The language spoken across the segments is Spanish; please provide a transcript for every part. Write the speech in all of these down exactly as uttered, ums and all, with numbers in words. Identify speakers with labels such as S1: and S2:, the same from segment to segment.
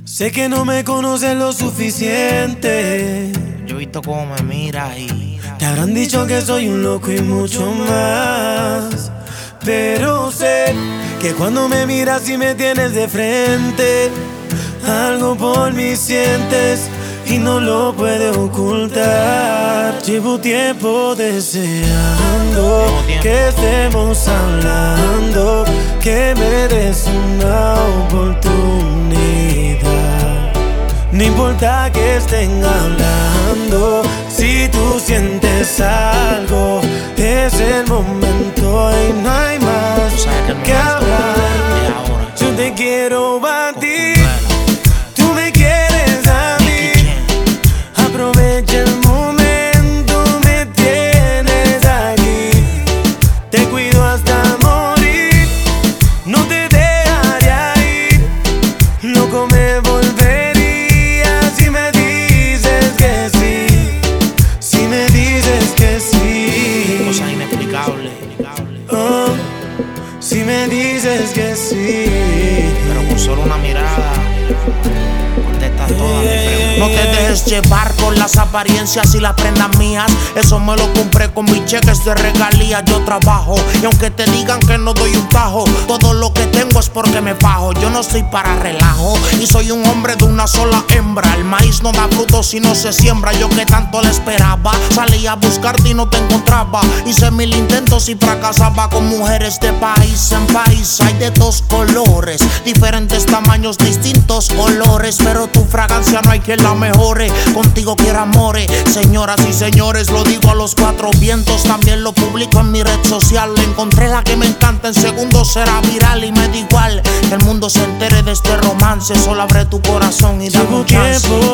S1: Sé que no me conoces lo suficiente.
S2: Yo he visto cómo me miras y
S1: te habrán dicho que soy un loco y mucho más. Pero sé que cuando me miras y me tienes de frente, algo por mí sientes y no lo puedes ocultar. Llevo tiempo deseando
S2: Llevo tiempo.
S1: que estemos hablando, que me des una oportunidad. No importa que estén hablando, si tú sientes algo, es el momento y no hay más que hablar. Yo te quiero a ti, tú me quieres a mí. Aprovecha el momento, me tienes aquí. Te cuido hasta morir, no te dejaré ir. Loco me volvería si me dices que sí, si me dices que sí.
S2: cosas inexplicables.
S1: Oh, si me dices que sí.
S2: Pero con solo una mirada contestas todas mis preguntas. No te dejes llevar por las apariencias y las prendas mías. Eso me lo compré con mis cheques de regalías. Yo trabajo y aunque te digan que no doy un tajo, todo lo que tengo es porque me fajo. Yo no estoy para relajo y soy un hombre de una sola hembra. El maíz no da fruto si no se siembra. Yo que tanto le esperaba, salí a buscarte y no te encontraba. Hice mil intentos y fracasaba con mujeres de país en país. Hay de dos colores, diferentes tamaños, distintos olores, pero tu fragancia no hay quien la mejore. Contigo quiero amores, señoras y señores, lo digo a los cuatro vientos. También lo publico en mi red social. Encontré la que me encanta, en segundos será viral. Y me da igual que el mundo se entere de este romance. Solo abre tu corazón y dame
S1: Llevo
S2: un chance.
S1: tiempo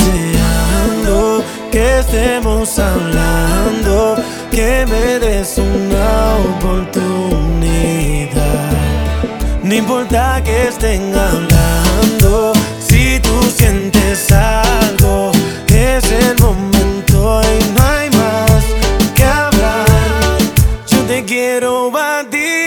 S1: deseando que estemos hablando, que me des una oportunidad. No importa que estén hablando, si tú sientes algo, es el momento y no hay más que hablar. Yo te quiero a ti,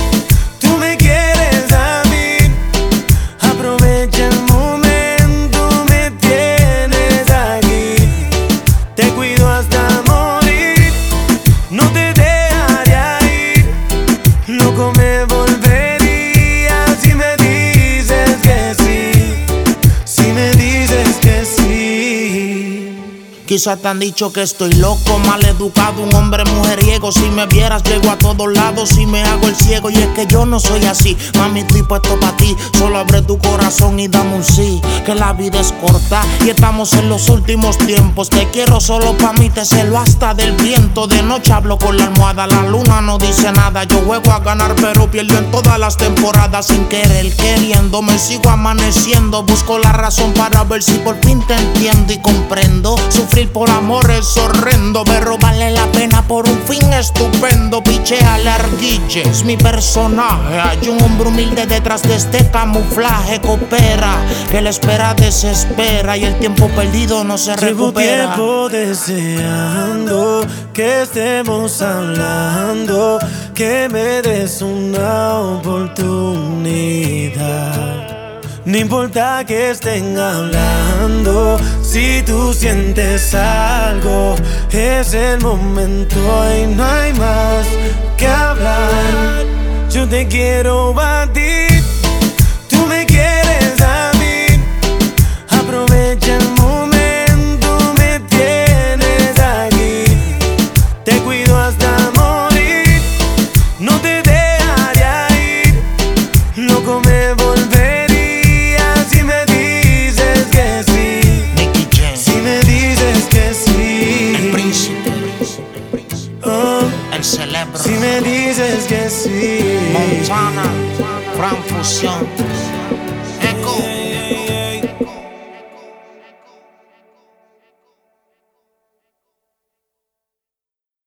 S1: tú me quieres a mí. Aprovecha el momento, me tienes aquí. Te cuido hasta morir, no te dejaré ir. Loco me volvería si me dices que sí, si me dices que sí.
S2: Quizás te han dicho que estoy loco, mal educado, un hombre mujeriego. Si me vieras llego a todos lados y me hago el ciego. Y es que yo no soy así, mami, estoy puesto pa' ti. Solo abre tu corazón y dame un sí, que la vida es corta y estamos en los últimos tiempos. Te quiero solo pa' mí, te celo hasta del viento. De noche hablo con la almohada, la luna no dice nada. Yo juego a ganar pero pierdo en todas las temporadas. Sin querer, queriendo, me sigo amaneciendo. Busco la razón para ver si por fin te entiendo y comprendo. Sufrir por amor es horrendo, pero vale la pena por un fin estupendo. Pichea la arguille, es mi personaje. Hay un hombre humilde detrás de este camuflaje. Coopera, que la espera desespera y el tiempo perdido no se
S1: Llevo
S2: recupera.
S1: tiempo deseando que estemos hablando, que me des una oportunidad. No importa que estén hablando, si tú sientes algo, es el momento y no hay más que hablar. Yo te quiero a ti, tú me quieres a mí. Aprovecha el momento, me tienes aquí. Te cuido hasta morir, no te dejaré ir. Loco me volvería si me dices que sí,
S2: Nicky Jam,
S1: si me dices que sí.
S2: el príncipe,
S1: Oh,
S2: el cerebro,
S1: si me dices que sí.
S2: Montana, Gran Fusión.